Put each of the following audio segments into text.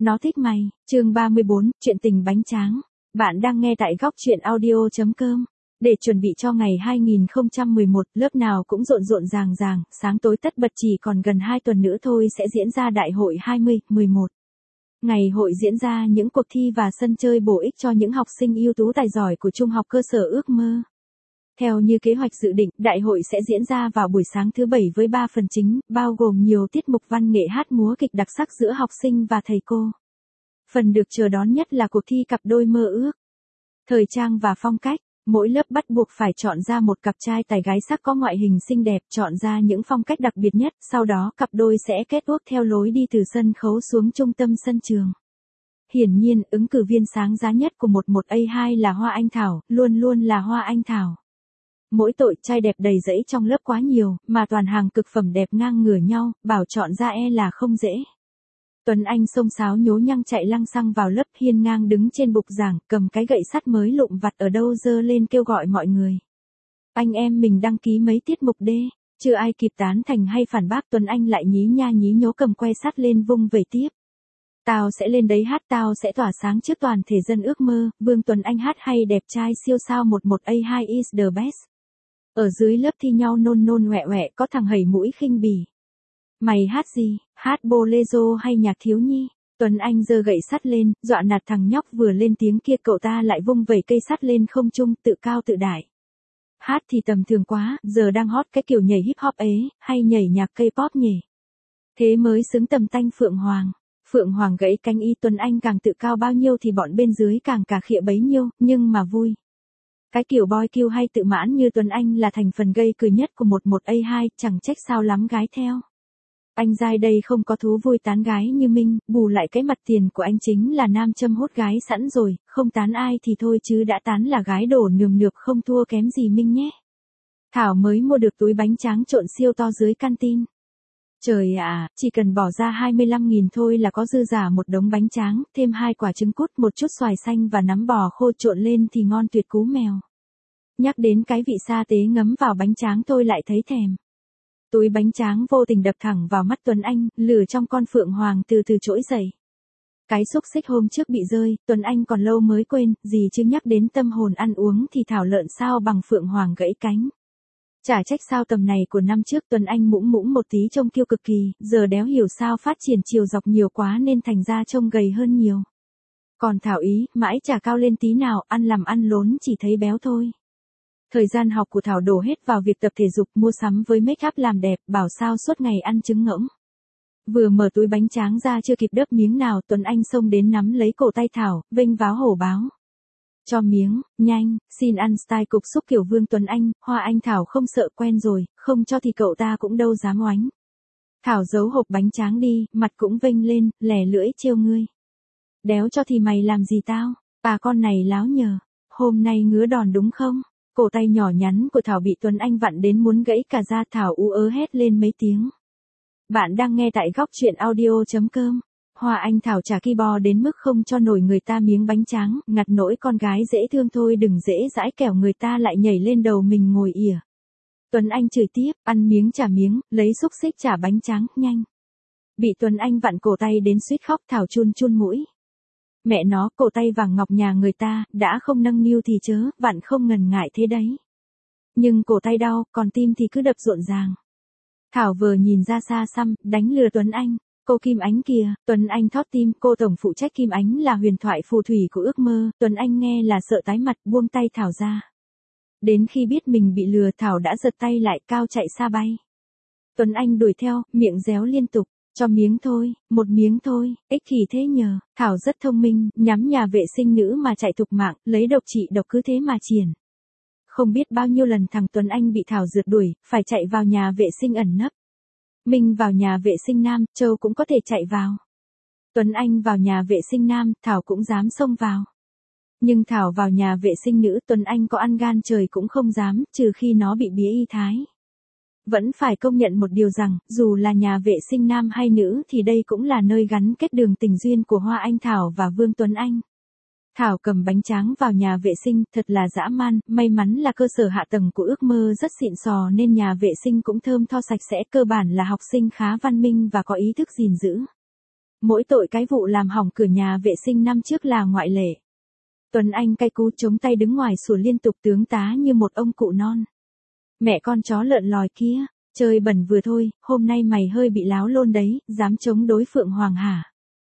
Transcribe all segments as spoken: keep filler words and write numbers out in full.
Nó thích mày, chương ba mươi bốn, chuyện tình bánh tráng. Bạn đang nghe tại góc chuyện audio chấm com. Để chuẩn bị cho ngày hai không một một, lớp nào cũng rộn rộn ràng ràng, sáng tối tất bật chỉ còn gần hai tuần nữa thôi sẽ diễn ra đại hội hai mươi, mười một. Ngày hội diễn ra những cuộc thi và sân chơi bổ ích cho những học sinh ưu tú tài giỏi của trung học cơ sở ước mơ. Theo như kế hoạch dự định, đại hội sẽ diễn ra vào buổi sáng thứ Bảy với ba phần chính, bao gồm nhiều tiết mục văn nghệ hát múa kịch đặc sắc giữa học sinh và thầy cô. Phần được chờ đón nhất là cuộc thi cặp đôi mơ ước. Thời trang và phong cách, mỗi lớp bắt buộc phải chọn ra một cặp trai tài gái sắc có ngoại hình xinh đẹp, chọn ra những phong cách đặc biệt nhất, sau đó cặp đôi sẽ kết ước theo lối đi từ sân khấu xuống trung tâm sân trường. Hiển nhiên, ứng cử viên sáng giá nhất của một một A hai là Hoa Anh Thảo, luôn luôn là Hoa Anh Thảo. Mỗi tội trai đẹp đầy rẫy trong lớp quá nhiều, mà toàn hàng cực phẩm đẹp ngang ngửa nhau, bảo chọn ra e là không dễ. Tuấn Anh xông xáo nhố nhăng chạy lăng xăng vào lớp, hiên ngang đứng trên bục giảng, cầm cái gậy sắt mới lụm vặt ở đâu giơ lên kêu gọi mọi người. Anh em mình đăng ký mấy tiết mục đê, chưa ai kịp tán thành hay phản bác, Tuấn Anh lại nhí nha nhí nhố cầm que sắt lên vung về tiếp. Tao sẽ lên đấy hát, tao sẽ tỏa sáng trước toàn thể dân ước mơ, Vương Tuấn Anh hát hay đẹp trai siêu sao một một A hai is the best. Ở dưới lớp thi nhau nôn nôn ngoẹ ngoẹ, có thằng hẩy mũi khinh bỉ. Mày hát gì, hát bolero hay nhạc thiếu nhi? Tuấn Anh giơ gậy sắt lên, dọa nạt thằng nhóc vừa lên tiếng kia, cậu ta lại vung vẩy cây sắt lên không trung, tự cao tự đại. Hát thì tầm thường quá, giờ đang hot cái kiểu nhảy hip hop ấy, hay nhảy nhạc K-pop nhỉ? Thế mới xứng tầm tanh Phượng Hoàng. Phượng Hoàng gãy cánh y, Tuấn Anh càng tự cao bao nhiêu thì bọn bên dưới càng cà khịa bấy nhiêu, nhưng mà vui. Cái kiểu boy kiêu hay tự mãn như Tuấn Anh là thành phần gây cười nhất của một một A hai, chẳng trách sao lắm gái theo. Anh giai đây không có thú vui tán gái như Minh, bù lại cái mặt tiền của anh chính là nam châm hút gái sẵn rồi, không tán ai thì thôi chứ đã tán là gái đổ nườm nượp không thua kém gì Minh nhé. Thảo mới mua được túi bánh tráng trộn siêu to dưới canteen. Trời ạ, chỉ cần bỏ ra hai mươi lăm nghìn thôi là có dư giả một đống bánh tráng, thêm hai quả trứng cút, một chút xoài xanh và nắm bò khô trộn lên thì ngon tuyệt cú mèo. Nhắc đến cái vị sa tế ngấm vào bánh tráng tôi lại thấy thèm. Túi bánh tráng vô tình đập thẳng vào mắt Tuấn Anh, lửa trong con Phượng Hoàng từ từ trỗi dậy. Cái xúc xích hôm trước bị rơi, Tuấn Anh còn lâu mới quên, gì chứ nhắc đến tâm hồn ăn uống thì thảo lợn sao bằng Phượng Hoàng gãy cánh. Chả trách sao tầm này của năm trước Tuấn Anh mũm mũm một tí trông kiêu cực kỳ, giờ đéo hiểu sao phát triển chiều dọc nhiều quá nên thành ra trông gầy hơn nhiều. Còn Thảo ý, mãi chả cao lên tí nào, ăn làm ăn lốn chỉ thấy béo thôi. Thời gian học của Thảo đổ hết vào việc tập thể dục, mua sắm với make up làm đẹp, bảo sao suốt ngày ăn trứng ngỗng. Vừa mở túi bánh tráng ra chưa kịp đớp miếng nào, Tuấn Anh xông đến nắm lấy cổ tay Thảo, vênh váo hổ báo. Cho miếng, nhanh, xin ăn style cục xúc kiểu Vương Tuấn Anh, Hoa Anh Thảo không sợ, quen rồi, không cho thì cậu ta cũng đâu dám oánh. Thảo giấu hộp bánh tráng đi, mặt cũng vênh lên, lẻ lưỡi trêu ngươi. Đéo cho thì mày làm gì tao, bà con này láo nhờ, hôm nay ngứa đòn đúng không? Cổ tay nhỏ nhắn của Thảo bị Tuấn Anh vặn đến muốn gãy cả da, Thảo ú ớ hét lên mấy tiếng. Bạn đang nghe tại góc chuyện audio chấm com. Hoa Anh Thảo trả keyboard đến mức không cho nổi người ta miếng bánh tráng, ngặt nỗi con gái dễ thương thôi đừng dễ dãi kẻo người ta lại nhảy lên đầu mình ngồi ỉa. Tuấn Anh chửi tiếp, ăn miếng trả miếng, lấy xúc xích trả bánh tráng, nhanh. Bị Tuấn Anh vặn cổ tay đến suýt khóc, Thảo chun chun mũi. Mẹ nó, cổ tay vàng ngọc nhà người ta, đã không nâng niu thì chớ, vặn không ngần ngại thế đấy. Nhưng cổ tay đau, còn tim thì cứ đập rộn ràng. Thảo vừa nhìn ra xa xăm, đánh lừa Tuấn Anh. Cô Kim Ánh kìa, Tuấn Anh thót tim, cô tổng phụ trách Kim Ánh là huyền thoại phù thủy của ước mơ, Tuấn Anh nghe là sợ tái mặt, buông tay Thảo ra. Đến khi biết mình bị lừa, Thảo đã giật tay lại, cao chạy xa bay. Tuấn Anh đuổi theo, miệng réo liên tục, cho miếng thôi, một miếng thôi, ích kỷ thế nhờ. Thảo rất thông minh, nhắm nhà vệ sinh nữ mà chạy thục mạng, lấy độc trị độc cứ thế mà triển. Không biết bao nhiêu lần thằng Tuấn Anh bị Thảo rượt đuổi, phải chạy vào nhà vệ sinh ẩn nấp. Minh vào nhà vệ sinh nam, Châu cũng có thể chạy vào. Tuấn Anh vào nhà vệ sinh nam, Thảo cũng dám xông vào. Nhưng Thảo vào nhà vệ sinh nữ, Tuấn Anh có ăn gan trời cũng không dám, trừ khi nó bị bía y thái. Vẫn phải công nhận một điều rằng, dù là nhà vệ sinh nam hay nữ thì đây cũng là nơi gắn kết đường tình duyên của Hoa Anh Thảo và Vương Tuấn Anh. Thảo cầm bánh tráng vào nhà vệ sinh, thật là dã man, may mắn là cơ sở hạ tầng của ước mơ rất xịn sò nên nhà vệ sinh cũng thơm tho sạch sẽ, cơ bản là học sinh khá văn minh và có ý thức gìn giữ. Mỗi tội cái vụ làm hỏng cửa nhà vệ sinh năm trước là ngoại lệ. Tuấn Anh cay cú chống tay đứng ngoài sủa liên tục tướng tá như một ông cụ non. Mẹ con chó lợn lòi kia, chơi bẩn vừa thôi, hôm nay mày hơi bị láo lôn đấy, dám chống đối Phượng Hoàng hả?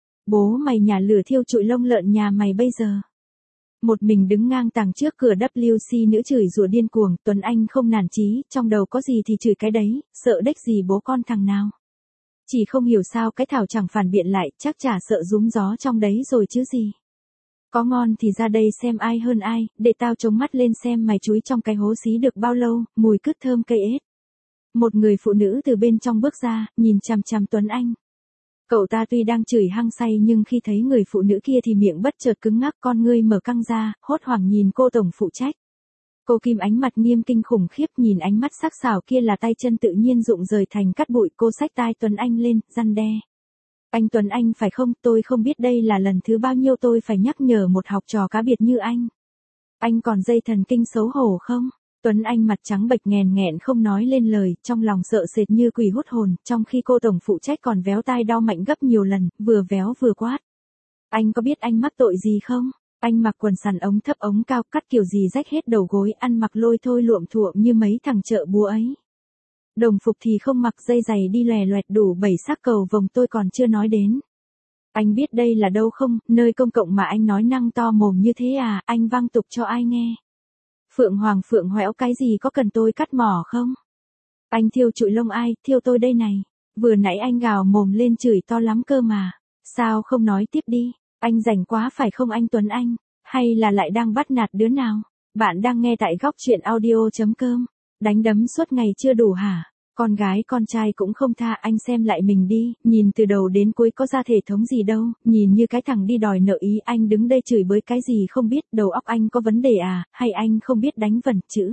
Bố mày nhà lửa thiêu trụi lông lợn nhà mày bây giờ. Một mình đứng ngang tàng trước cửa vê kép xê nữ chửi rủa điên cuồng, Tuấn Anh không nản chí, trong đầu có gì thì chửi cái đấy, sợ đếch gì bố con thằng nào. Chỉ không hiểu sao cái Thảo chẳng phản biện lại, chắc chả sợ rúm gió trong đấy rồi chứ gì. Có ngon thì ra đây xem ai hơn ai, để tao chống mắt lên xem mày chúi trong cái hố xí được bao lâu, mùi cứt thơm cây ếch. Một người phụ nữ từ bên trong bước ra, nhìn chằm chằm Tuấn Anh. Cậu ta tuy đang chửi hăng say nhưng khi thấy người phụ nữ kia thì miệng bất chợt cứng ngắc, con ngươi mở căng ra, hốt hoảng nhìn cô tổng phụ trách. Cô Kim ánh mặt nghiêm kinh khủng khiếp, nhìn ánh mắt sắc sảo kia là tay chân tự nhiên rụng rời thành cát bụi. Cô xách tai Tuấn Anh lên, răn đe. Anh Tuấn Anh phải không, tôi không biết đây là lần thứ bao nhiêu tôi phải nhắc nhở một học trò cá biệt như anh. Anh còn dây thần kinh xấu hổ không? Tuấn Anh mặt trắng bệch nghèn nghẹn không nói lên lời, trong lòng sợ sệt như quỷ hút hồn, trong khi cô tổng phụ trách còn véo tai đau mạnh gấp nhiều lần, vừa véo vừa quát. Anh có biết anh mắc tội gì không? Anh mặc quần sàn ống thấp ống cao, cắt kiểu gì rách hết đầu gối, ăn mặc lôi thôi luộm thuộm như mấy thằng chợ búa ấy. Đồng phục thì không mặc, dây giày đi lòe loẹt đủ bảy sắc cầu vồng tôi còn chưa nói đến. Anh biết đây là đâu không, nơi công cộng mà anh nói năng to mồm như thế à, anh vang tục cho ai nghe. Phượng Hoàng Phượng Hoẻo cái gì có cần tôi cắt mỏ không? Anh thiêu trụi lông ai, thiêu tôi đây này. Vừa nãy anh gào mồm lên chửi to lắm cơ mà. Sao không nói tiếp đi, anh rảnh quá phải không anh Tuấn Anh? Hay là lại đang bắt nạt đứa nào? Bạn đang nghe tại góc truyện audio chấm com. Đánh đấm suốt ngày chưa đủ hả? Con gái con trai cũng không tha, anh xem lại mình đi, nhìn từ đầu đến cuối có ra thể thống gì đâu, nhìn như cái thằng đi đòi nợ ý, anh đứng đây chửi bới cái gì không biết, đầu óc anh có vấn đề à, hay anh không biết đánh vần chữ.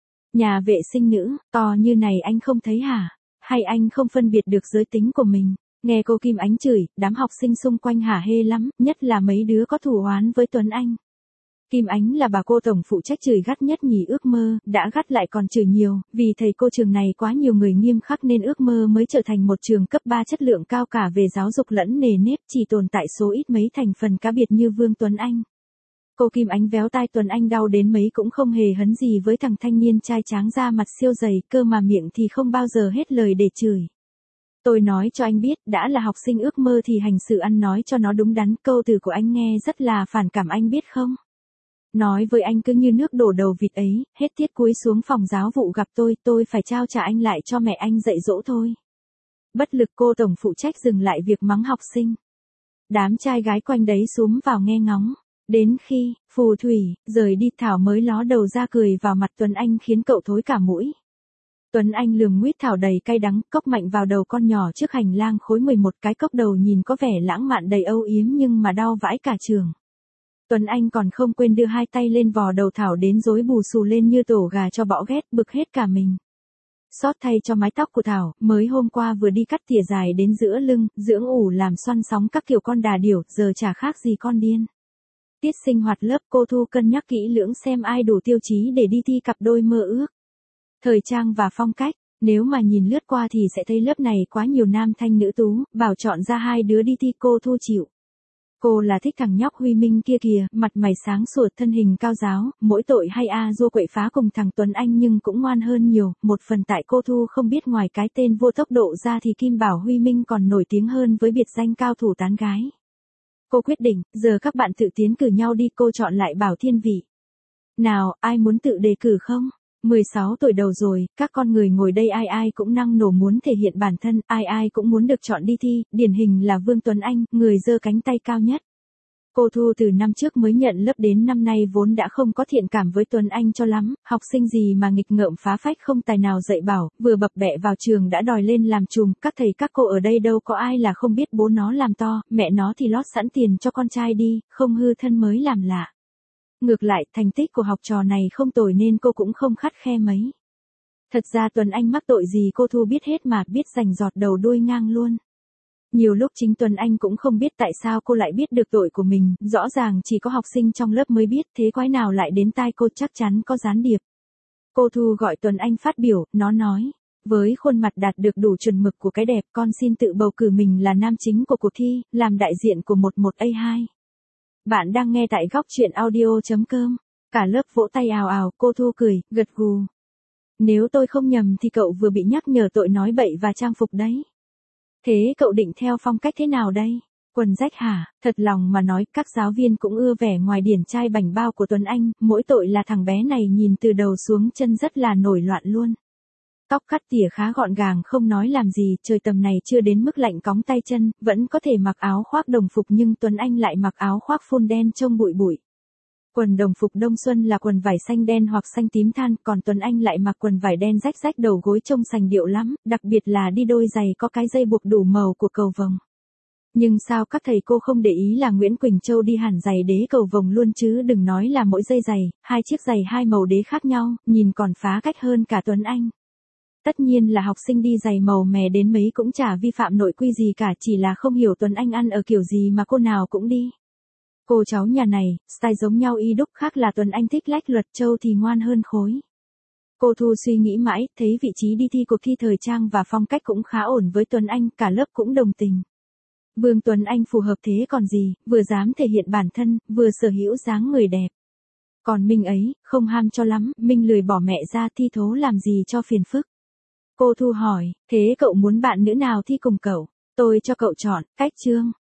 Nhà vệ sinh nữ, to như này anh không thấy hả? Hay anh không phân biệt được giới tính của mình? Nghe cô Kim Ánh chửi, đám học sinh xung quanh hả hê lắm, nhất là mấy đứa có thù oán với Tuấn Anh. Kim Ánh là bà cô tổng phụ trách chửi gắt nhất nhỉ, ước mơ, đã gắt lại còn chửi nhiều, vì thầy cô trường này quá nhiều người nghiêm khắc nên ước mơ mới trở thành một trường cấp ba chất lượng cao cả về giáo dục lẫn nề nếp, chỉ tồn tại số ít mấy thành phần cá biệt như Vương Tuấn Anh. Cô Kim Ánh véo tai Tuấn Anh đau đến mấy cũng không hề hấn gì với thằng thanh niên trai tráng da mặt siêu dày, cơ mà miệng thì không bao giờ hết lời để chửi. Tôi nói cho anh biết, đã là học sinh ước mơ thì hành sự ăn nói cho nó đúng đắn, câu từ của anh nghe rất là phản cảm anh biết không? Nói với anh cứ như nước đổ đầu vịt ấy, hết tiết cuối xuống phòng giáo vụ gặp tôi, tôi phải trao trả anh lại cho mẹ anh dạy dỗ thôi. Bất lực cô tổng phụ trách dừng lại việc mắng học sinh. Đám trai gái quanh đấy xúm vào nghe ngóng. Đến khi, phù thủy, rời đi Thảo mới ló đầu ra cười vào mặt Tuấn Anh khiến cậu thối cả mũi. Tuấn Anh lườm nguyết Thảo đầy cay đắng, cốc mạnh vào đầu con nhỏ trước hành lang khối mười một, cái cốc đầu nhìn có vẻ lãng mạn đầy âu yếm nhưng mà đau vãi cả trường. Tuấn Anh còn không quên đưa hai tay lên vò đầu Thảo đến rối bù xù lên như tổ gà cho bõ ghét, bực hết cả mình. Xót thay cho mái tóc của Thảo, mới hôm qua vừa đi cắt tỉa dài đến giữa lưng, dưỡng ủ làm xoăn sóng các kiểu con đà điểu, giờ chả khác gì con điên. Tiết sinh hoạt lớp cô Thu cân nhắc kỹ lưỡng xem ai đủ tiêu chí để đi thi cặp đôi mơ ước. Thời trang và phong cách, nếu mà nhìn lướt qua thì sẽ thấy lớp này quá nhiều nam thanh nữ tú, bảo chọn ra hai đứa đi thi cô Thu chịu. Cô là thích thằng nhóc Huy Minh kia kìa, mặt mày sáng sủa, thân hình cao ráo, mỗi tội hay a dô quậy phá cùng thằng Tuấn Anh nhưng cũng ngoan hơn nhiều, một phần tại cô Thu không biết ngoài cái tên vô tốc độ ra thì Kim bảo Huy Minh còn nổi tiếng hơn với biệt danh cao thủ tán gái. Cô quyết định, giờ các bạn tự tiến cử nhau đi, cô chọn lại Bảo Thiên Vị. Nào, ai muốn tự đề cử không? mười sáu tuổi đầu rồi, các con người ngồi đây ai ai cũng năng nổ muốn thể hiện bản thân, ai ai cũng muốn được chọn đi thi, điển hình là Vương Tuấn Anh, người giơ cánh tay cao nhất. Cô Thu từ năm trước mới nhận lớp đến năm nay vốn đã không có thiện cảm với Tuấn Anh cho lắm, học sinh gì mà nghịch ngợm phá phách không tài nào dạy bảo, vừa bập bẹ vào trường đã đòi lên làm trùm, các thầy các cô ở đây đâu có ai là không biết bố nó làm to, mẹ nó thì lót sẵn tiền cho con trai đi, không hư thân mới làm lạ. Ngược lại, thành tích của học trò này không tồi nên cô cũng không khắt khe mấy. Thật ra Tuấn Anh mắc tội gì cô Thu biết hết mà, biết rành giọt đầu đuôi ngang luôn. Nhiều lúc chính Tuấn Anh cũng không biết tại sao cô lại biết được tội của mình, rõ ràng chỉ có học sinh trong lớp mới biết, thế quái nào lại đến tai cô, chắc chắn có gián điệp. Cô Thu gọi Tuấn Anh phát biểu, nó nói, Với khuôn mặt đạt được đủ chuẩn mực của cái đẹp, con xin tự bầu cử mình là nam chính của cuộc thi, làm đại diện của một một A hai. Bạn đang nghe tại góc truyện audio.com. Cả lớp vỗ tay ào ào, cô Thu cười, gật gù. Nếu tôi không nhầm thì cậu vừa bị nhắc nhở tội nói bậy và trang phục đấy. Thế cậu định theo phong cách thế nào đây? Quần rách hả? Thật lòng mà nói, các giáo viên cũng ưa vẻ ngoài điển trai bảnh bao của Tuấn Anh, mỗi tội là thằng bé này nhìn từ đầu xuống chân rất là nổi loạn luôn. Tóc cắt tỉa khá gọn gàng không nói làm gì, trời tầm này chưa đến mức lạnh cóng tay chân, vẫn có thể mặc áo khoác đồng phục nhưng Tuấn Anh lại mặc áo khoác phun đen trông bụi bụi. Quần đồng phục đông xuân là quần vải xanh đen hoặc xanh tím than, còn Tuấn Anh lại mặc quần vải đen rách rách đầu gối trông sành điệu lắm, đặc biệt là đi đôi giày có cái dây buộc đủ màu của cầu vồng. Nhưng sao các thầy cô không để ý là Nguyễn Quỳnh Châu đi hẳn giày đế cầu vồng luôn chứ đừng nói là mỗi dây giày, hai chiếc giày hai màu đế khác nhau, nhìn còn phá cách hơn cả Tuấn Anh. Tất nhiên là học sinh đi giày màu mè đến mấy cũng chả vi phạm nội quy gì cả, chỉ là không hiểu Tuấn Anh ăn ở kiểu gì mà cô nào cũng đi. Cô cháu nhà này, style giống nhau y đúc, khác là Tuấn Anh thích lách luật, Châu thì ngoan hơn khối. Cô Thu suy nghĩ mãi, thấy vị trí đi thi cuộc thi thời trang và phong cách cũng khá ổn với Tuấn Anh, cả lớp cũng đồng tình. Vương Tuấn Anh phù hợp thế còn gì, vừa dám thể hiện bản thân, vừa sở hữu dáng người đẹp. Còn Minh ấy, không ham cho lắm, Minh lười bỏ mẹ ra thi thố làm gì cho phiền phức. Cô Thu hỏi, thế cậu muốn bạn nữ nào thi cùng cậu? Tôi cho cậu chọn, Cách Trương.